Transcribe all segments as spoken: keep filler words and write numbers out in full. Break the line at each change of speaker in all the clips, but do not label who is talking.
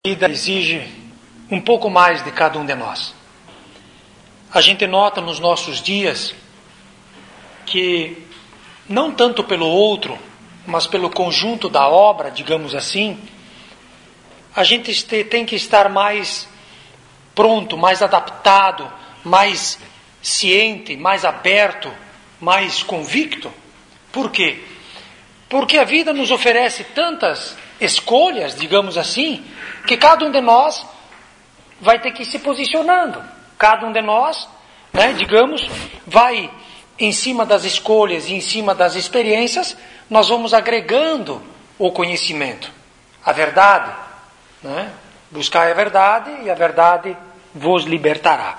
A vida exige um pouco mais de cada um de nós. A gente nota nos nossos dias que, não tanto pelo outro, mas pelo conjunto da obra, digamos assim, a gente tem que estar mais pronto, mais adaptado, mais ciente, mais aberto, mais convicto. Por quê? Porque a vida nos oferece tantas escolhas, digamos assim, que cada um de nós vai ter que ir se posicionando. Cada um de nós, né, digamos, vai em cima das escolhas e em cima das experiências, nós vamos agregando o conhecimento, a verdade, né? Buscai a verdade e a verdade vos libertará.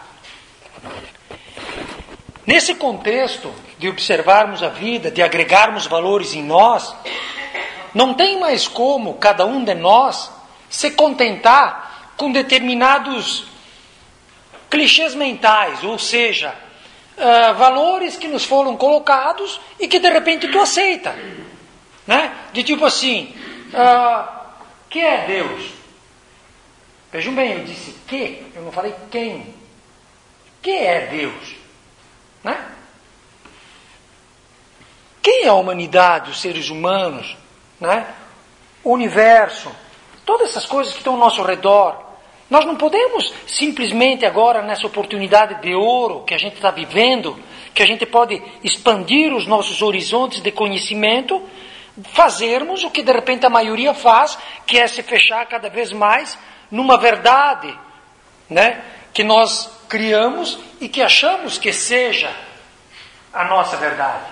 Nesse contexto de observarmos a vida, de agregarmos valores em nós, não tem mais como cada um de nós se contentar com determinados clichês mentais, ou seja, uh, valores que nos foram colocados e que de repente tu aceita, né? De tipo assim, uh, que é Deus? Vejam bem, eu disse que, eu não falei quem. Que é Deus? Né? Quem é a humanidade, os seres humanos, né? O universo, todas essas coisas que estão ao nosso redor? Nós não podemos simplesmente agora, nessa oportunidade de ouro que a gente está vivendo, que a gente pode expandir os nossos horizontes de conhecimento, fazermos o que de repente a maioria faz, que é se fechar cada vez mais numa verdade, né, que nós criamos e que achamos que seja a nossa verdade.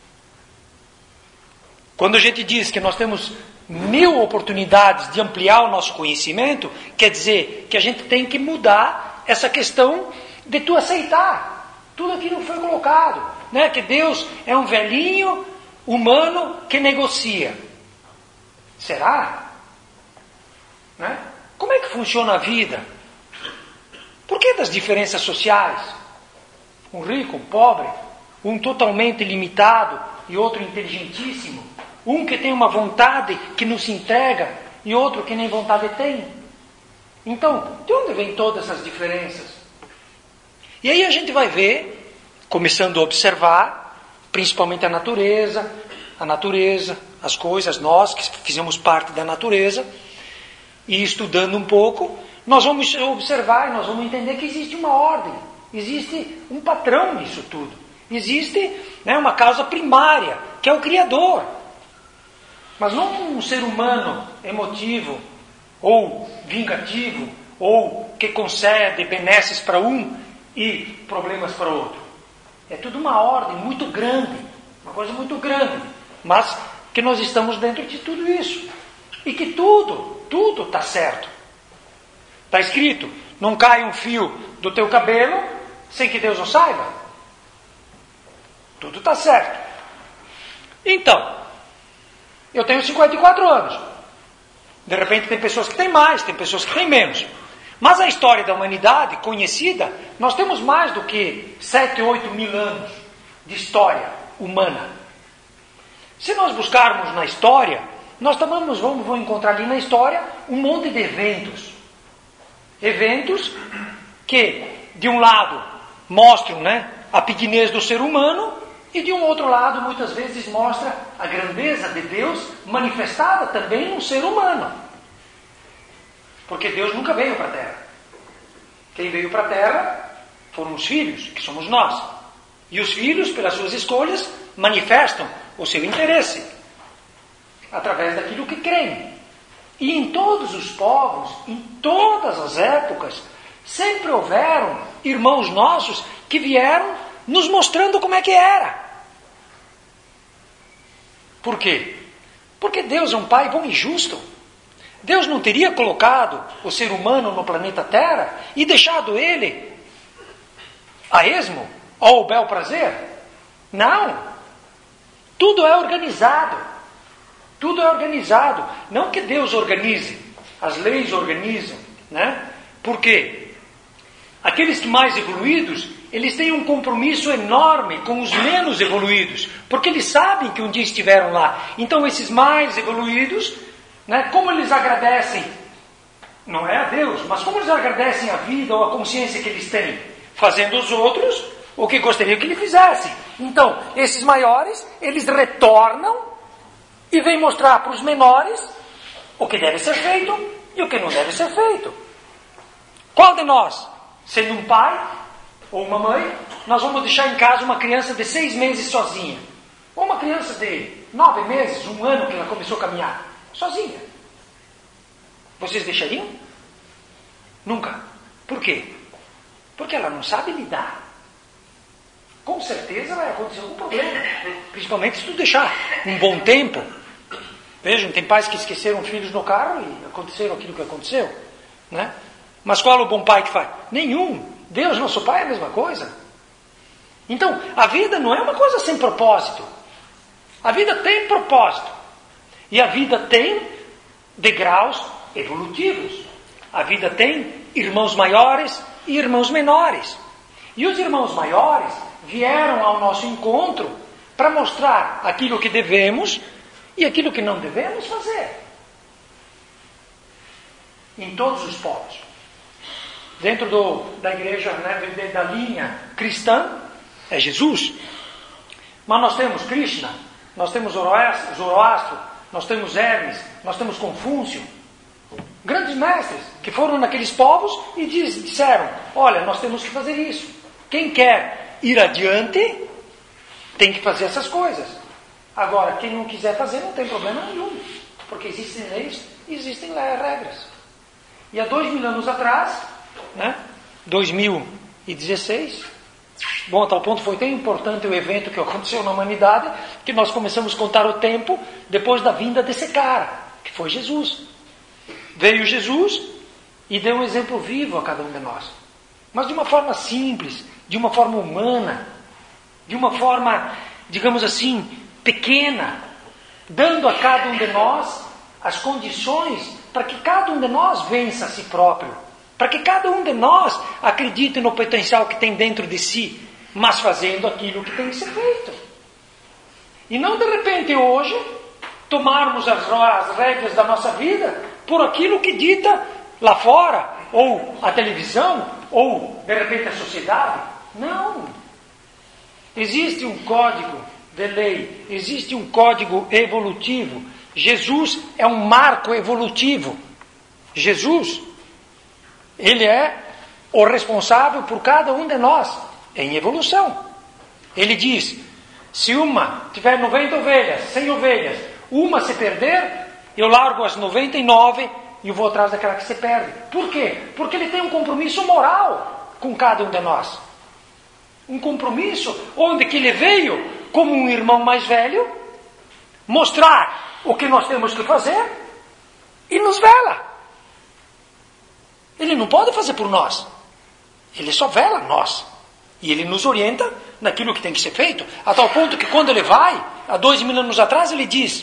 Quando a gente diz que nós temos mil oportunidades de ampliar o nosso conhecimento, quer dizer que a gente tem que mudar essa questão de tu aceitar tudo aquilo que foi colocado, né? Que Deus é um velhinho humano que negocia. Será? Né? Como é que funciona a vida? Por que das diferenças sociais? Um rico, um pobre, um totalmente limitado e outro inteligentíssimo. Um que tem uma vontade que não se entrega e outro que nem vontade tem. Então, de onde vêm todas essas diferenças? E aí a gente vai ver, começando a observar, principalmente a natureza, a natureza, as coisas, nós que fizemos parte da natureza, e estudando um pouco, nós vamos observar e nós vamos entender que existe uma ordem, existe um patrão nisso tudo. Existe, né, uma causa primária, que é o Criador. Mas não um ser humano emotivo, ou vingativo, ou que concede benesses para um e problemas para outro. É tudo uma ordem muito grande, uma coisa muito grande, mas que nós estamos dentro de tudo isso. E que tudo, tudo está certo. Está escrito, não cai um fio do teu cabelo sem que Deus o saiba. Tudo está certo. Então, eu tenho cinquenta e quatro anos. De repente tem pessoas que têm mais, tem pessoas que têm menos. Mas a história da humanidade conhecida, nós temos mais do que sete, oito mil anos de história humana. Se nós buscarmos na história, nós também vamos, vamos encontrar ali na história um monte de eventos. Eventos que, de um lado, mostram, né, a pequenez do ser humano, e de um outro lado, muitas vezes, mostra a grandeza de Deus manifestada também no ser humano. Porque Deus nunca veio para a Terra. Quem veio para a Terra foram os filhos, que somos nós. E os filhos, pelas suas escolhas, manifestam o seu interesse através daquilo que creem. E em todos os povos, em todas as épocas, sempre houveram irmãos nossos que vieram nos mostrando como é que era. Por quê? Porque Deus é um Pai bom e justo. Deus não teria colocado o ser humano no planeta Terra e deixado ele a esmo, ao bel prazer. Não. Tudo é organizado. Tudo é organizado. Não que Deus organize. As leis organizam, né? Por quê? Aqueles que mais evoluídos, eles têm um compromisso enorme com os menos evoluídos, porque eles sabem que um dia estiveram lá. Então esses mais evoluídos, né, como eles agradecem não é a Deus, mas como eles agradecem a vida ou a consciência que eles têm, fazendo aos outros o que gostariam que ele fizesse. Então, esses maiores, eles retornam e vêm mostrar para os menores o que deve ser feito e o que não deve ser feito. Qual de nós, sendo um pai ou uma mãe, nós vamos deixar em casa uma criança de seis meses sozinha? Ou uma criança de nove meses, um ano que ela começou a caminhar, sozinha? Vocês deixariam? Nunca. Por quê? Porque ela não sabe lidar. Com certeza vai acontecer algum problema. Principalmente se tu deixar um bom tempo. Vejam, tem pais que esqueceram filhos no carro e aconteceram aquilo que aconteceu. Né? Mas qual é o bom pai que faz? Nenhum. Deus, nosso pai, é a mesma coisa. Então, a vida não é uma coisa sem propósito. A vida tem propósito. E a vida tem degraus evolutivos. A vida tem irmãos maiores e irmãos menores. E os irmãos maiores vieram ao nosso encontro para mostrar aquilo que devemos e aquilo que não devemos fazer. Em todos os povos. Dentro do, da igreja, né, da linha cristã, é Jesus. Mas nós temos Krishna, nós temos Zoroastro, nós temos Hermes, nós temos Confúcio. Grandes mestres que foram naqueles povos e diz, disseram, olha, nós temos que fazer isso. Quem quer ir adiante tem que fazer essas coisas. Agora, quem não quiser fazer não tem problema nenhum, porque existem leis e existem regras. E há dois mil anos atrás, né, dois mil e dezesseis, bom, a tal ponto foi tão importante o evento que aconteceu na humanidade que nós começamos a contar o tempo depois da vinda desse cara, que foi Jesus. Veio Jesus e deu um exemplo vivo a cada um de nós. Mas de uma forma simples, de uma forma humana, de uma forma, digamos assim, pequena, dando a cada um de nós as condições para que cada um de nós vença a si próprio, para que cada um de nós acredite no potencial que tem dentro de si, mas fazendo aquilo que tem que ser feito. E não de repente hoje tomarmos as, as regras da nossa vida por aquilo que dita lá fora, ou a televisão, ou de repente a sociedade. Não. Existe um código de lei, existe um código evolutivo. Jesus é um marco evolutivo. Jesus, ele é o responsável por cada um de nós em evolução. Ele diz, se uma tiver noventa ovelhas, cem ovelhas, uma se perder, eu largo as noventa e nove e eu vou atrás daquela que se perde. Por quê? Porque ele tem um compromisso moral com cada um de nós. Um compromisso onde que ele veio como um irmão mais velho mostrar o que nós temos que fazer e nos vela. Ele não pode fazer por nós. Ele só vela nós. E ele nos orienta naquilo que tem que ser feito. A tal ponto que quando ele vai, há dois mil anos atrás, ele diz,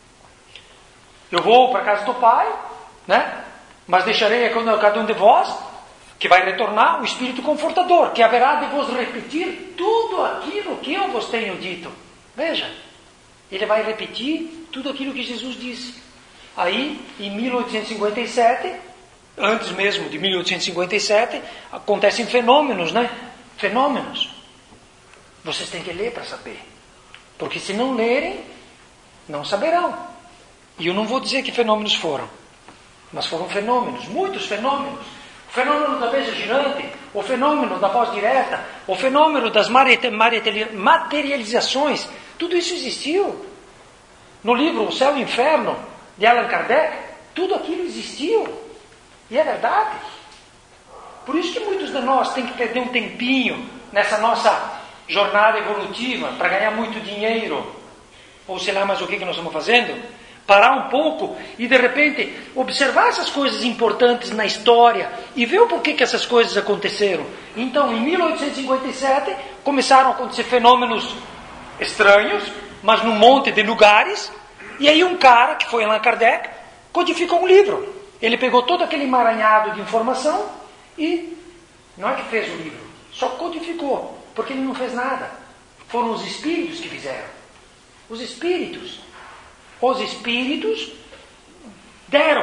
eu vou para a casa do Pai, né? Mas deixarei a cada um de vós, que vai retornar, o Espírito Confortador, que haverá de vos repetir tudo aquilo que eu vos tenho dito. Veja, ele vai repetir tudo aquilo que Jesus disse. Aí, em mil oitocentos e cinquenta e sete, antes mesmo de mil oitocentos e cinquenta e sete, acontecem fenômenos, né? Fenômenos. Vocês têm que ler para saber. Porque se não lerem, não saberão. E eu não vou dizer que fenômenos foram. Mas foram fenômenos, muitos fenômenos. O fenômeno da mesa girante, o fenômeno da voz direta, o fenômeno das materializações, tudo isso existiu. No livro O Céu e o Inferno, de Allan Kardec, tudo aquilo existiu. E é verdade. Por isso que muitos de nós têm que perder um tempinho nessa nossa jornada evolutiva para ganhar muito dinheiro, ou sei lá mais o que, que nós estamos fazendo. Parar um pouco e de repente observar essas coisas importantes na história e ver o porquê que essas coisas aconteceram. Então, em mil oitocentos e cinquenta e sete, começaram a acontecer fenômenos estranhos, mas num monte de lugares, e aí um cara, que foi Allan Kardec, codificou um livro. Ele pegou todo aquele emaranhado de informação e não é que fez o livro, só codificou, porque ele não fez nada. Foram os espíritos que fizeram. Os espíritos. Os espíritos deram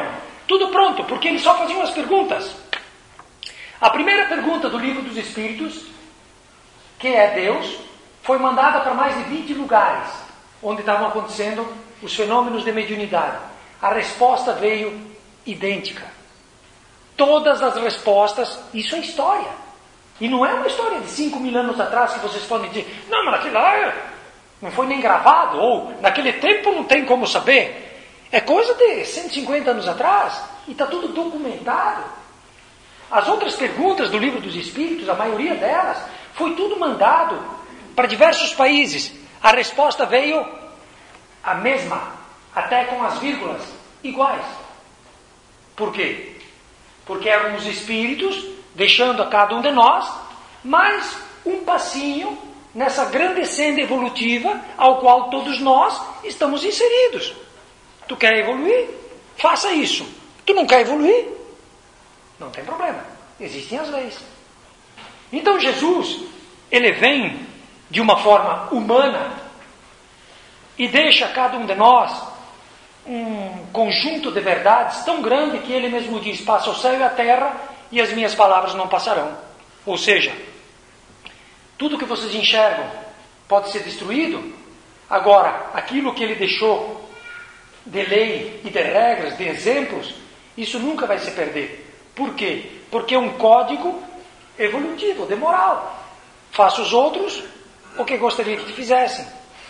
Tudo pronto, porque eles só faziam as perguntas. A primeira pergunta do livro dos Espíritos, que é Deus, foi mandada para mais de vinte lugares, onde estavam acontecendo os fenômenos de mediunidade. A resposta veio idêntica. Todas as respostas, isso é história. E não é uma história de cinco mil anos atrás que vocês podem dizer, não, mas naquele lá não foi nem gravado, ou naquele tempo não tem como saber. É coisa de cento e cinquenta anos atrás, e está tudo documentado. As outras perguntas do livro dos Espíritos, a maioria delas, foi tudo mandado para diversos países. A resposta veio a mesma, até com as vírgulas iguais. Por quê? Porque eram os Espíritos deixando a cada um de nós mais um passinho nessa grande senda evolutiva ao qual todos nós estamos inseridos. Tu quer evoluir? Faça isso. Tu não quer evoluir? Não tem problema. Existem as leis. Então Jesus, ele vem de uma forma humana e deixa a cada um de nós um conjunto de verdades tão grande que ele mesmo diz, passa o céu e a terra e as minhas palavras não passarão. Ou seja, tudo que vocês enxergam pode ser destruído. Agora, aquilo que ele deixou de lei e de regras, de exemplos, isso nunca vai se perder. Por quê? Porque é um código evolutivo, de moral. Faça os outros o que gostaria que te fizessem.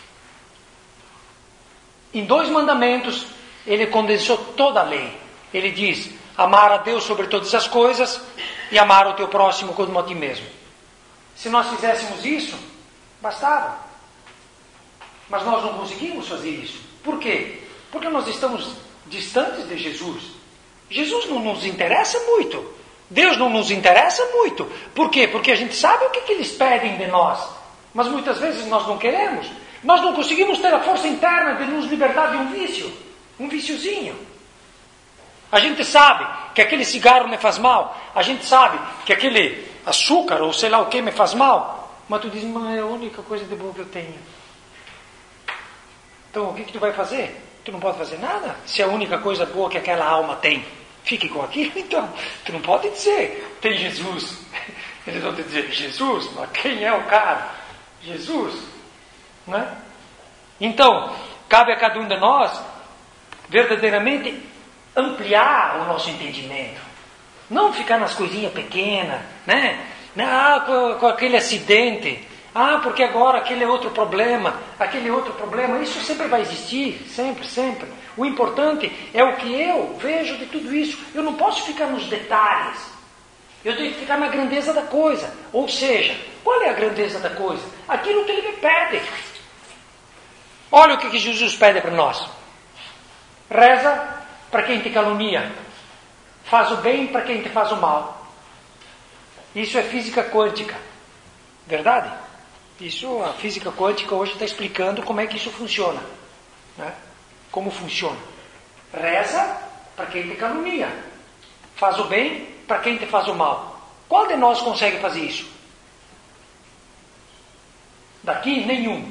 Em dois mandamentos, ele condensou toda a lei. Ele diz, amar a Deus sobre todas as coisas e amar o teu próximo como a ti mesmo. Se nós fizéssemos isso, bastava. Mas nós não conseguimos fazer isso. Por quê? Porque nós estamos distantes de Jesus. Jesus não nos interessa muito. Deus não nos interessa muito. Por quê? Porque a gente sabe o que, que eles pedem de nós. Mas muitas vezes nós não queremos. Nós não conseguimos ter a força interna de nos libertar de um vício. Um viciozinho. A gente sabe que aquele cigarro me faz mal. A gente sabe que aquele açúcar ou sei lá o que me faz mal. Mas tu diz, mas é a única coisa de boa que eu tenho. Então o que, que tu vai fazer? Tu não pode fazer nada. Se é a única coisa boa que aquela alma tem, fique com aquilo, então. Tu não pode dizer, tem Jesus. Eles vão te dizer, Jesus? Mas quem é o cara? Jesus. Né? Então, cabe a cada um de nós verdadeiramente ampliar o nosso entendimento. Não ficar nas coisinhas pequenas, né? Ah, com, com aquele acidente. Ah, porque agora aquele é outro problema, aquele outro problema, isso sempre vai existir, sempre, sempre. O importante é o que eu vejo de tudo isso. Eu não posso ficar nos detalhes. Eu tenho que ficar na grandeza da coisa. Ou seja, qual é a grandeza da coisa? Aquilo que ele me pede. Olha o que, que Jesus pede para nós. Reza para quem te calunia. Faz o bem para quem te faz o mal. Isso é física quântica. Verdade? Isso, a física quântica hoje está explicando como é que isso funciona. Né? Como funciona. Reza para quem te calunia. Faz o bem para quem te faz o mal. Qual de nós consegue fazer isso? Daqui, nenhum.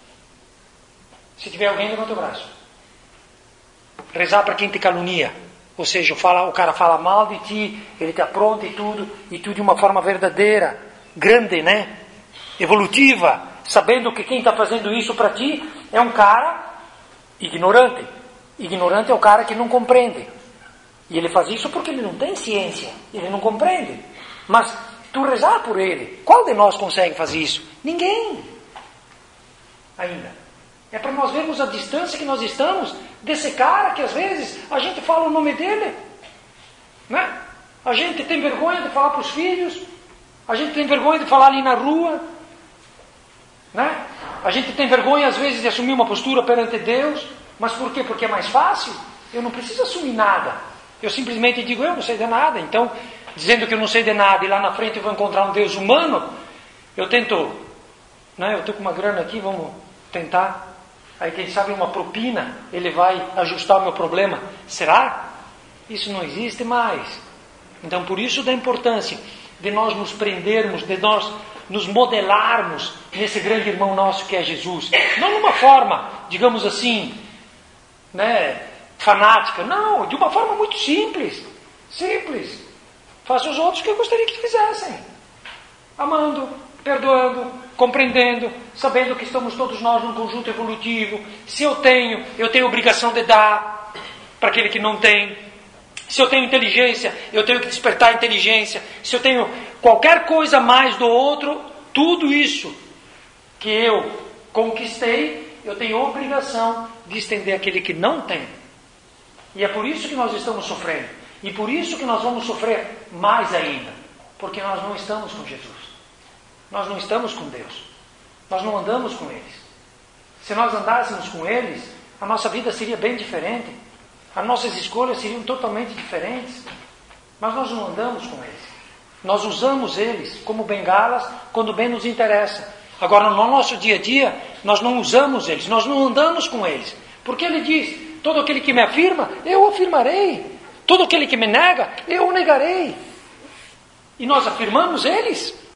Se tiver alguém, levanta o braço. Rezar para quem te calunia. Ou seja, fala, o cara fala mal de ti, ele te apronta e tudo, e tudo de uma forma verdadeira, grande, né? Evolutiva, sabendo que quem está fazendo isso para ti é um cara ignorante. Ignorante é o cara que não compreende. E ele faz isso porque ele não tem ciência, ele não compreende. Mas tu rezar por ele, qual de nós consegue fazer isso? Ninguém. Ainda. É para nós vermos a distância que nós estamos desse cara que às vezes a gente fala o nome dele. Né? A gente tem vergonha de falar para os filhos. A gente tem vergonha de falar ali na rua. Né? A gente tem vergonha às vezes de assumir uma postura perante Deus. Mas por quê? Porque é mais fácil. Eu não preciso assumir nada. Eu simplesmente digo, eu não sei de nada. Então, dizendo que eu não sei de nada e lá na frente eu vou encontrar um Deus humano, eu tento, né? Eu estou com uma grana aqui, vamos tentar. Aí quem sabe uma propina, ele vai ajustar o meu problema. Será? Isso não existe mais. Então por isso da importância de nós nos prendermos, de nós nos modelarmos nesse grande irmão nosso que é Jesus. Não numa forma, digamos assim, né, fanática. Não, de uma forma muito simples. Simples. Faça os outros o que eu gostaria que fizessem. Amando, perdoando, compreendendo, sabendo que estamos todos nós num conjunto evolutivo. Se eu tenho, eu tenho obrigação de dar para aquele que não tem. Se eu tenho inteligência, eu tenho que despertar a inteligência. Se eu tenho qualquer coisa mais do outro, tudo isso que eu conquistei, eu tenho obrigação de estender àquele que não tem. E é por isso que nós estamos sofrendo. E por isso que nós vamos sofrer mais ainda. Porque nós não estamos com Jesus. Nós não estamos com Deus. Nós não andamos com eles. Se nós andássemos com eles, a nossa vida seria bem diferente. As nossas escolhas seriam totalmente diferentes. Mas nós não andamos com eles. Nós usamos eles como bengalas quando bem nos interessa. Agora, no nosso dia a dia, nós não usamos eles, nós não andamos com eles. Porque ele diz, todo aquele que me afirma, eu afirmarei. Todo aquele que me nega, eu o negarei. E nós afirmamos eles.